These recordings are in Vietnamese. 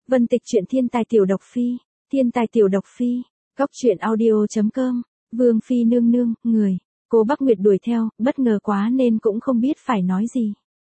Vân Tịch truyện thiên tài tiểu độc phi, thiên tài tiểu độc phi, góc truyện audio.com, Vương Phi nương nương, người, cô Bắc Nguyệt đuổi theo, bất ngờ quá nên cũng không biết phải nói gì.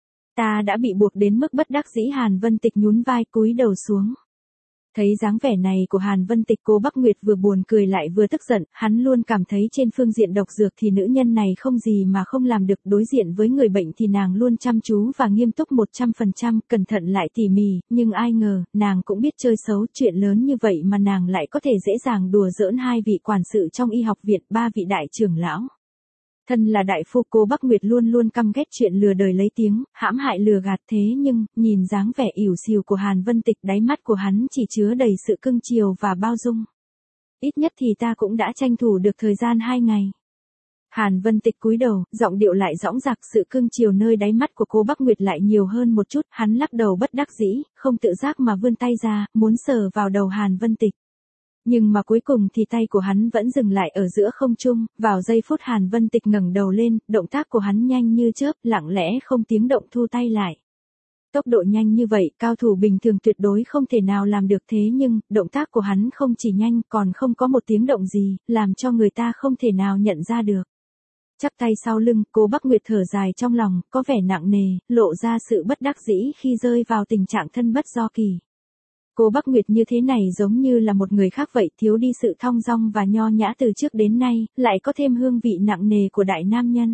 Ta đã bị buộc đến mức bất đắc dĩ. Hàn Vân Tịch nhún vai cúi đầu xuống. Thấy dáng vẻ này của Hàn Vân Tịch, cô Bắc Nguyệt vừa buồn cười lại vừa tức giận, hắn luôn cảm thấy trên phương diện độc dược thì nữ nhân này không gì mà không làm được, đối diện với người bệnh thì nàng luôn chăm chú và nghiêm túc 100%, cẩn thận lại tỉ mỉ, nhưng ai ngờ, nàng cũng biết chơi xấu, chuyện lớn như vậy mà nàng lại có thể dễ dàng đùa giỡn hai vị quản sự trong y học viện, ba vị đại trưởng lão. Thân là đại phu, cô Bắc Nguyệt luôn luôn căm ghét chuyện lừa đời lấy tiếng, hãm hại lừa gạt, thế nhưng, nhìn dáng vẻ ỉu xìu của Hàn Vân Tịch, đáy mắt của hắn chỉ chứa đầy sự cưng chiều và bao dung. Ít nhất thì ta cũng đã tranh thủ được thời gian 2 ngày. Hàn Vân Tịch cúi đầu, giọng điệu lại dõng dạc, sự cưng chiều nơi đáy mắt của cô Bắc Nguyệt lại nhiều hơn một chút, hắn lắc đầu bất đắc dĩ, không tự giác mà vươn tay ra, muốn sờ vào đầu Hàn Vân Tịch. Nhưng mà cuối cùng thì tay của hắn vẫn dừng lại ở giữa không trung, vào giây phút Hàn Vân Tịch ngẩng đầu lên, động tác của hắn nhanh như chớp, lặng lẽ không tiếng động thu tay lại. Tốc độ nhanh như vậy, cao thủ bình thường tuyệt đối không thể nào làm được, thế nhưng, động tác của hắn không chỉ nhanh còn không có một tiếng động gì, làm cho người ta không thể nào nhận ra được. Chắp tay sau lưng, cô Bắc Nguyệt thở dài trong lòng, có vẻ nặng nề, lộ ra sự bất đắc dĩ khi rơi vào tình trạng thân bất do kỳ. Cô Bắc Nguyệt như thế này giống như là một người khác vậy, thiếu đi sự thong dong và nho nhã từ trước đến nay, lại có thêm hương vị nặng nề của đại nam nhân.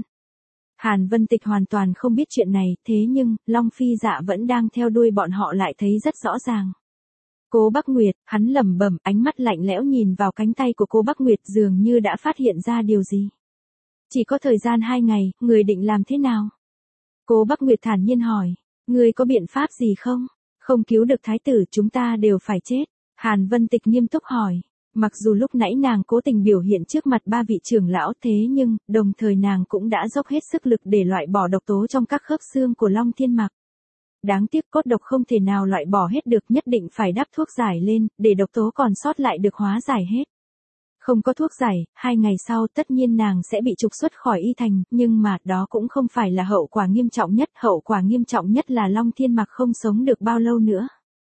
Hàn Vân Tịch hoàn toàn không biết chuyện này, thế nhưng, Long Phi Dạ vẫn đang theo đuôi bọn họ lại thấy rất rõ ràng. Cô Bắc Nguyệt, hắn lẩm bẩm, ánh mắt lạnh lẽo nhìn vào cánh tay của cô Bắc Nguyệt, dường như đã phát hiện ra điều gì. Chỉ có thời gian 2 ngày, người định làm thế nào? Cô Bắc Nguyệt thản nhiên hỏi, người có biện pháp gì không? Không cứu được thái tử chúng ta đều phải chết. Hàn Vân Tịch nghiêm túc hỏi. Mặc dù lúc nãy nàng cố tình biểu hiện trước mặt ba vị trưởng lão, thế nhưng, đồng thời nàng cũng đã dốc hết sức lực để loại bỏ độc tố trong các khớp xương của Long Thiên Mặc. Đáng tiếc cốt độc không thể nào loại bỏ hết được, nhất định phải đắp thuốc giải lên, để độc tố còn sót lại được hóa giải hết. Không có thuốc giải, 2 ngày sau tất nhiên nàng sẽ bị trục xuất khỏi y thành, nhưng mà đó cũng không phải là hậu quả nghiêm trọng nhất, hậu quả nghiêm trọng nhất là Long Thiên Mặc không sống được bao lâu nữa.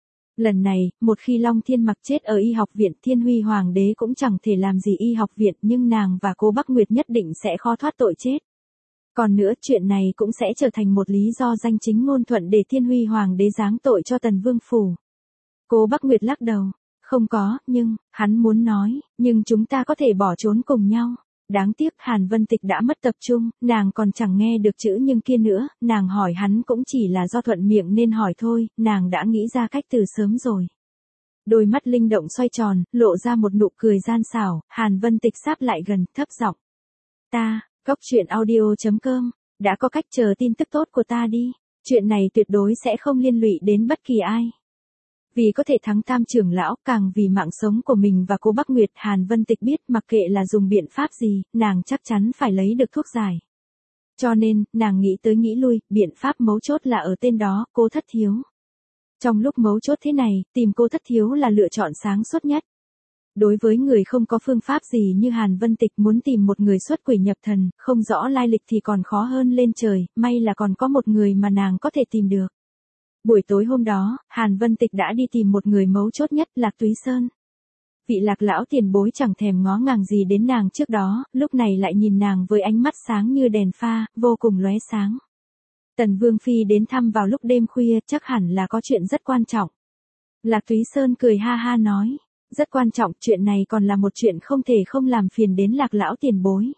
Lần này, một khi Long Thiên Mặc chết ở y học viện, Thiên Huy Hoàng đế cũng chẳng thể làm gì y học viện, nhưng nàng và cô Bắc Nguyệt nhất định sẽ khó thoát tội chết. Còn nữa, chuyện này cũng sẽ trở thành một lý do danh chính ngôn thuận để Thiên Huy Hoàng đế giáng tội cho Tần Vương phủ. Cô Bắc Nguyệt lắc đầu. Không có, nhưng, hắn muốn nói, nhưng chúng ta có thể bỏ trốn cùng nhau. Đáng tiếc Hàn Vân Tịch đã mất tập trung, nàng còn chẳng nghe được chữ nhưng kia nữa, nàng hỏi hắn cũng chỉ là do thuận miệng nên hỏi thôi, nàng đã nghĩ ra cách từ sớm rồi. Đôi mắt linh động xoay tròn, lộ ra một nụ cười gian xảo, Hàn Vân Tịch sáp lại gần, thấp giọng. Ta, góc truyện audio.com, đã có cách chờ tin tức tốt của ta đi, chuyện này tuyệt đối sẽ không liên lụy đến bất kỳ ai. Vì có thể thắng Tam trưởng lão, càng vì mạng sống của mình và cô Bắc Nguyệt, Hàn Vân Tịch biết mặc kệ là dùng biện pháp gì, nàng chắc chắn phải lấy được thuốc giải. Cho nên, nàng nghĩ tới nghĩ lui, biện pháp mấu chốt là ở tên đó, cô Thất Thiếu. Trong lúc mấu chốt thế này, tìm cô Thất Thiếu là lựa chọn sáng suốt nhất. Đối với người không có phương pháp gì như Hàn Vân Tịch, muốn tìm một người xuất quỷ nhập thần, không rõ lai lịch thì còn khó hơn lên trời, may là còn có một người mà nàng có thể tìm được. Buổi tối hôm đó, Hàn Vân Tịch đã đi tìm một người mấu chốt nhất, Lạc Túy Sơn. Vị Lạc lão tiền bối chẳng thèm ngó ngàng gì đến nàng trước đó, lúc này lại nhìn nàng với ánh mắt sáng như đèn pha, vô cùng lóe sáng. Tần Vương Phi đến thăm vào lúc đêm khuya, chắc hẳn là có chuyện rất quan trọng. Lạc Túy Sơn cười ha ha nói, rất quan trọng, chuyện này còn là một chuyện không thể không làm phiền đến Lạc lão tiền bối.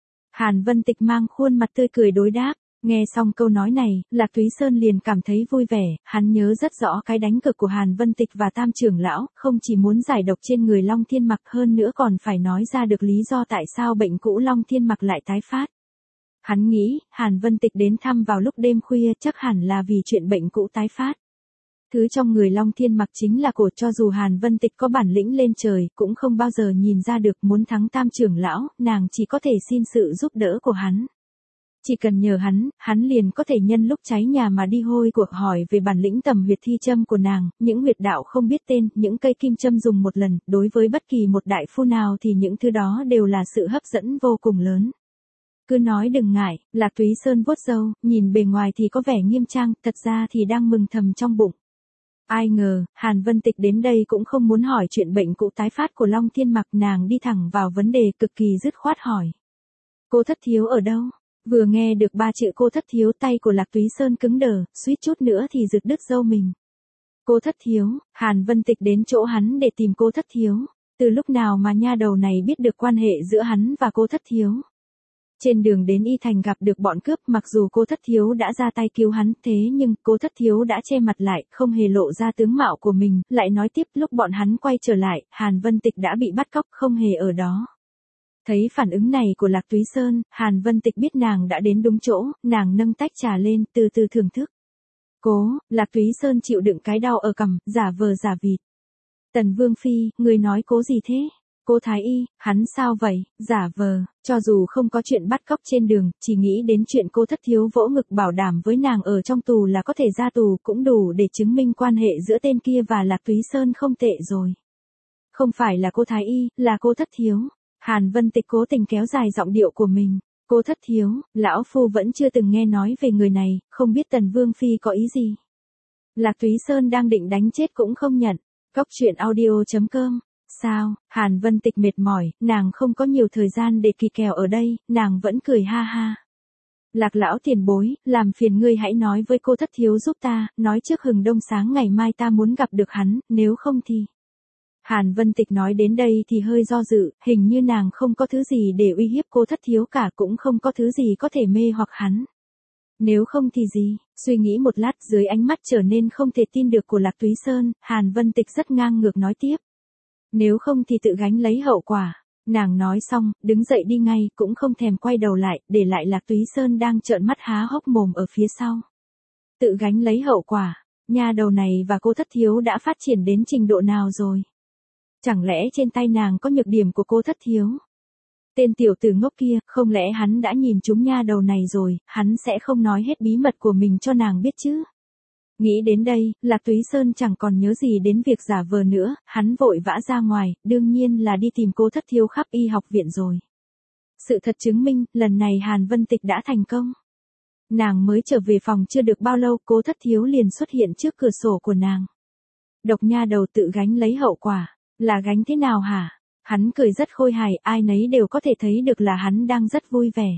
Hàn Vân Tịch mang khuôn mặt tươi cười đối đáp. Nghe xong câu nói này, Lạc Túy Sơn liền cảm thấy vui vẻ, hắn nhớ rất rõ cái đánh cược của Hàn Vân Tịch và Tam trưởng lão, không chỉ muốn giải độc trên người Long Thiên Mặc, hơn nữa còn phải nói ra được lý do tại sao bệnh cũ Long Thiên Mặc lại tái phát. Hắn nghĩ, Hàn Vân Tịch đến thăm vào lúc đêm khuya chắc hẳn là vì chuyện bệnh cũ tái phát. Thứ trong người Long Thiên Mặc chính là cổ, cho dù Hàn Vân Tịch có bản lĩnh lên trời, cũng không bao giờ nhìn ra được, muốn thắng Tam trưởng lão, nàng chỉ có thể xin sự giúp đỡ của hắn. Chỉ cần nhờ hắn liền có thể nhân lúc cháy nhà mà đi hôi của, hỏi về bản lĩnh tầm huyệt thi châm của nàng, những huyệt đạo không biết tên, những cây kim châm dùng một lần, đối với bất kỳ một đại phu nào thì những thứ đó đều là sự hấp dẫn vô cùng lớn. Cứ nói đừng ngại, Lạc Túy Sơn vuốt râu, nhìn bề ngoài thì có vẻ nghiêm trang, thật ra thì đang mừng thầm trong bụng. Ai ngờ, Hàn Vân Tịch đến đây cũng không muốn hỏi chuyện bệnh cũ tái phát của Long Thiên Mặc, nàng đi thẳng vào vấn đề cực kỳ dứt khoát hỏi. Cô thất thiếu ở đâu? Vừa nghe được 3 chữ cô thất thiếu, tay của Lạc Túy Sơn cứng đờ, suýt chút nữa thì giật đứt râu mình. Cô thất thiếu, Hàn Vân Tịch đến chỗ hắn để tìm cô thất thiếu. Từ lúc nào mà nha đầu này biết được quan hệ giữa hắn và cô thất thiếu? Trên đường đến Y Thành gặp được bọn cướp, mặc dù cô thất thiếu đã ra tay cứu hắn, thế nhưng cô thất thiếu đã che mặt lại, không hề lộ ra tướng mạo của mình, lại nói tiếp lúc bọn hắn quay trở lại, Hàn Vân Tịch đã bị bắt cóc, không hề ở đó. Thấy phản ứng này của Lạc Túy Sơn, Hàn Vân Tịch biết nàng đã đến đúng chỗ, nàng nâng tách trà lên, từ từ thưởng thức. Lạc Túy Sơn chịu đựng cái đau ở cằm, giả vờ giả vịt. Tần Vương Phi, người nói cố gì thế? Cô Thái Y, hắn sao vậy? Giả vờ, cho dù không có chuyện bắt cóc trên đường, chỉ nghĩ đến chuyện cô thất thiếu vỗ ngực bảo đảm với nàng ở trong tù là có thể ra tù cũng đủ để chứng minh quan hệ giữa tên kia và Lạc Túy Sơn không tệ rồi. Không phải là cô Thái Y, là cô thất thiếu. Hàn Vân Tịch cố tình kéo dài giọng điệu của mình. Cô thất thiếu, lão phu vẫn chưa từng nghe nói về người này, không biết Tần Vương Phi có ý gì. Lạc Túy Sơn đang định đánh chết cũng không nhận. Cóc truyện audio.com. Sao? Hàn Vân Tịch mệt mỏi, nàng không có nhiều thời gian để kỳ kèo ở đây, nàng vẫn cười ha ha. Lạc lão tiền bối, làm phiền ngươi hãy nói với cô thất thiếu giúp ta, nói trước hừng đông sáng ngày mai ta muốn gặp được hắn, nếu không thì... Hàn Vân Tịch nói đến đây thì hơi do dự, hình như nàng không có thứ gì để uy hiếp cô thất thiếu cả, cũng không có thứ gì có thể mê hoặc hắn. Nếu không thì gì? Suy nghĩ một lát, dưới ánh mắt trở nên không thể tin được của Lạc Túy Sơn, Hàn Vân Tịch rất ngang ngược nói tiếp. Nếu không thì tự gánh lấy hậu quả. Nàng nói xong, đứng dậy đi ngay, cũng không thèm quay đầu lại, để lại Lạc Túy Sơn đang trợn mắt há hốc mồm ở phía sau. Tự gánh lấy hậu quả, nha đầu này và cô thất thiếu đã phát triển đến trình độ nào rồi? Chẳng lẽ trên tay nàng có nhược điểm của cô thất thiếu? Tên tiểu tử ngốc kia, không lẽ hắn đã nhìn trúng nha đầu này rồi, hắn sẽ không nói hết bí mật của mình cho nàng biết chứ? Nghĩ đến đây, Lạc Túy Sơn chẳng còn nhớ gì đến việc giả vờ nữa, hắn vội vã ra ngoài, đương nhiên là đi tìm cô thất thiếu khắp y học viện rồi. Sự thật chứng minh, lần này Hàn Vân Tịch đã thành công. Nàng mới trở về phòng chưa được bao lâu, cô thất thiếu liền xuất hiện trước cửa sổ của nàng. Độc nha đầu tự gánh lấy hậu quả, là gánh thế nào hả? Hắn cười rất khôi hài, ai nấy đều có thể thấy được là hắn đang rất vui vẻ.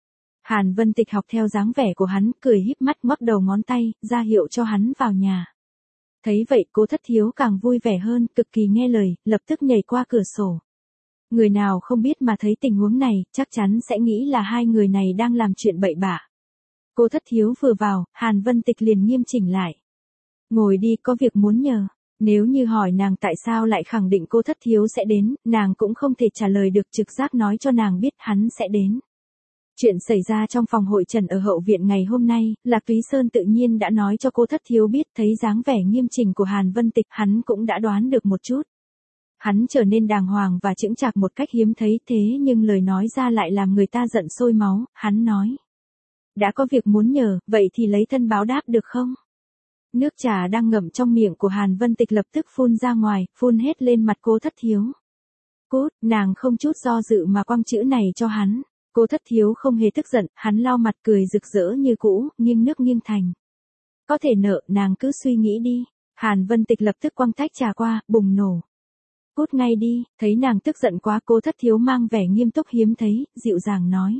Hàn Vân Tịch học theo dáng vẻ của hắn, cười híp mắt ngoắc đầu ngón tay, ra hiệu cho hắn vào nhà. Thấy vậy cô thất thiếu càng vui vẻ hơn, cực kỳ nghe lời, lập tức nhảy qua cửa sổ. Người nào không biết mà thấy tình huống này, chắc chắn sẽ nghĩ là hai người này đang làm chuyện bậy bạ. Cô thất thiếu vừa vào, Hàn Vân Tịch liền nghiêm chỉnh lại. Ngồi đi, có việc muốn nhờ. Nếu như hỏi nàng tại sao lại khẳng định cô thất thiếu sẽ đến, nàng cũng không thể trả lời được, trực giác nói cho nàng biết hắn sẽ đến. Chuyện xảy ra trong phòng hội trần ở hậu viện ngày hôm nay, Lạc Túy Sơn tự nhiên đã nói cho cô thất thiếu biết, thấy dáng vẻ nghiêm chỉnh của Hàn Vân Tịch, hắn cũng đã đoán được một chút. Hắn trở nên đàng hoàng và chững chạc một cách hiếm thấy, thế nhưng lời nói ra lại làm người ta giận sôi máu, hắn nói. Đã có việc muốn nhờ, vậy thì lấy thân báo đáp được không? Nước trà đang ngậm trong miệng của Hàn Vân Tịch lập tức phun ra ngoài, phun hết lên mặt cô thất thiếu. Cút, nàng không chút do dự mà quăng chữ này cho hắn. Cô thất thiếu không hề tức giận, hắn lau mặt cười rực rỡ như cũ, nghiêng nước nghiêng thành. Có thể nợ, nàng cứ suy nghĩ đi. Hàn Vân Tịch lập tức quăng tách trà qua, bùng nổ. Cút ngay đi, thấy nàng tức giận quá, cô thất thiếu mang vẻ nghiêm túc hiếm thấy, dịu dàng nói.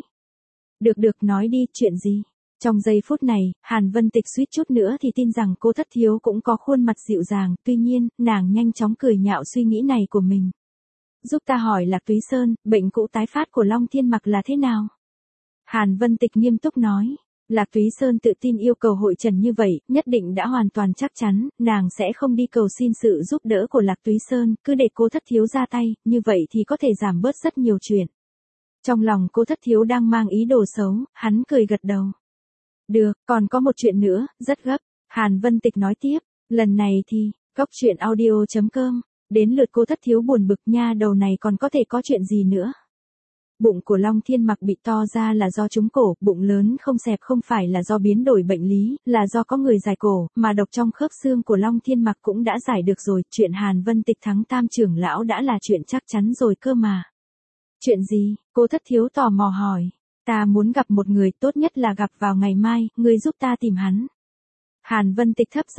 Được nói đi, chuyện gì? Trong giây phút này, Hàn Vân Tịch suýt chút nữa thì tin rằng cô thất thiếu cũng có khuôn mặt dịu dàng, tuy nhiên, nàng nhanh chóng cười nhạo suy nghĩ này của mình. Giúp ta hỏi Lạc Túy Sơn, bệnh cũ tái phát của Long Thiên Mặc là thế nào? Hàn Vân Tịch nghiêm túc nói. Lạc Túy Sơn tự tin yêu cầu hội trần như vậy, nhất định đã hoàn toàn chắc chắn, nàng sẽ không đi cầu xin sự giúp đỡ của Lạc Túy Sơn, cứ để cô thất thiếu ra tay, như vậy thì có thể giảm bớt rất nhiều chuyện. Trong lòng cô thất thiếu đang mang ý đồ xấu, hắn cười gật đầu. Được, còn có một chuyện nữa, rất gấp. Hàn Vân Tịch nói tiếp, lần này thì, cóc truyện audio.com, đến lượt cô thất thiếu buồn bực, nha đầu này còn có thể có chuyện gì nữa. Bụng của Long Thiên Mặc bị to ra là do trúng cổ, bụng lớn không xẹp không phải là do biến đổi bệnh lý, là do có người giải cổ, mà độc trong khớp xương của Long Thiên Mặc cũng đã giải được rồi, chuyện Hàn Vân Tịch thắng Tam trưởng lão đã là chuyện chắc chắn rồi cơ mà. Chuyện gì? Cô thất thiếu tò mò hỏi. Ta muốn gặp một người, tốt nhất là gặp vào ngày mai, ngươi giúp ta tìm hắn. Hàn Vân Tịch thấp giọng,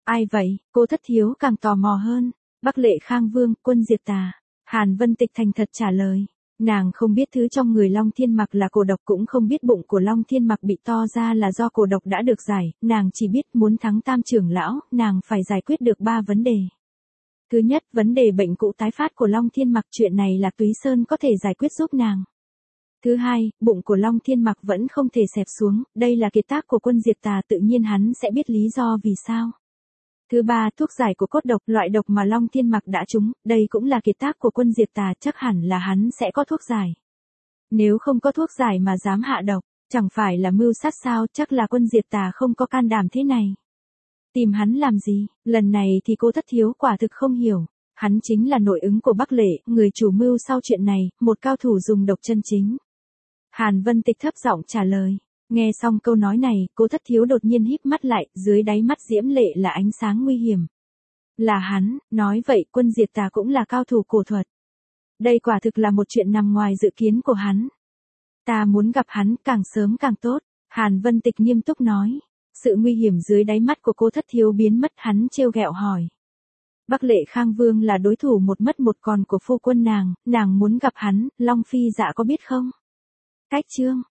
Ai vậy? Cô Thất Thiếu càng tò mò hơn. Bắc Lệ Khang Vương, quân Diệp Tà. Hàn Vân Tịch thành thật trả lời. Nàng không biết thứ trong người Long Thiên Mặc là cổ độc, cũng không biết bụng của Long Thiên Mặc bị to ra là do cổ độc đã được giải, nàng chỉ biết muốn thắng Tam trưởng lão, nàng phải giải quyết được 3 vấn đề. Thứ nhất, vấn đề bệnh cũ tái phát của Long Thiên Mặc, chuyện này là Túy Sơn có thể giải quyết giúp nàng. Thứ hai, bụng của Long Thiên Mặc vẫn không thể xẹp xuống, đây là kiệt tác của quân Diệp Tà, tự nhiên hắn sẽ biết lý do vì sao. Thứ ba, thuốc giải của cốt độc, loại độc mà Long Thiên Mặc đã trúng, đây cũng là kiệt tác của quân Diệp Tà, chắc hẳn là hắn sẽ có thuốc giải. Nếu không có thuốc giải mà dám hạ độc, chẳng phải là mưu sát sao, chắc là quân Diệp Tà không có can đảm thế này. Tìm hắn làm gì? Lần này thì cô Thất Thiếu quả thực không hiểu. Hắn chính là nội ứng của Bắc Lệ, người chủ mưu sau chuyện này, một cao thủ dùng độc chân chính. Hàn Vân Tịch thấp giọng trả lời. Nghe xong câu nói này, cô Thất Thiếu đột nhiên híp mắt lại, dưới đáy mắt diễm lệ là ánh sáng nguy hiểm. Là hắn, nói vậy quân Diệp Tà cũng là cao thủ cổ thuật. Đây quả thực là một chuyện nằm ngoài dự kiến của hắn. Ta muốn gặp hắn càng sớm càng tốt, Hàn Vân Tịch nghiêm túc nói. Sự nguy hiểm dưới đáy mắt của cô Thất Thiếu biến mất, hắn trêu ghẹo hỏi. Bắc Lệ Khang Vương là đối thủ một mất một còn của phu quân nàng muốn gặp hắn, Long Phi Dạ có biết không? Cách chương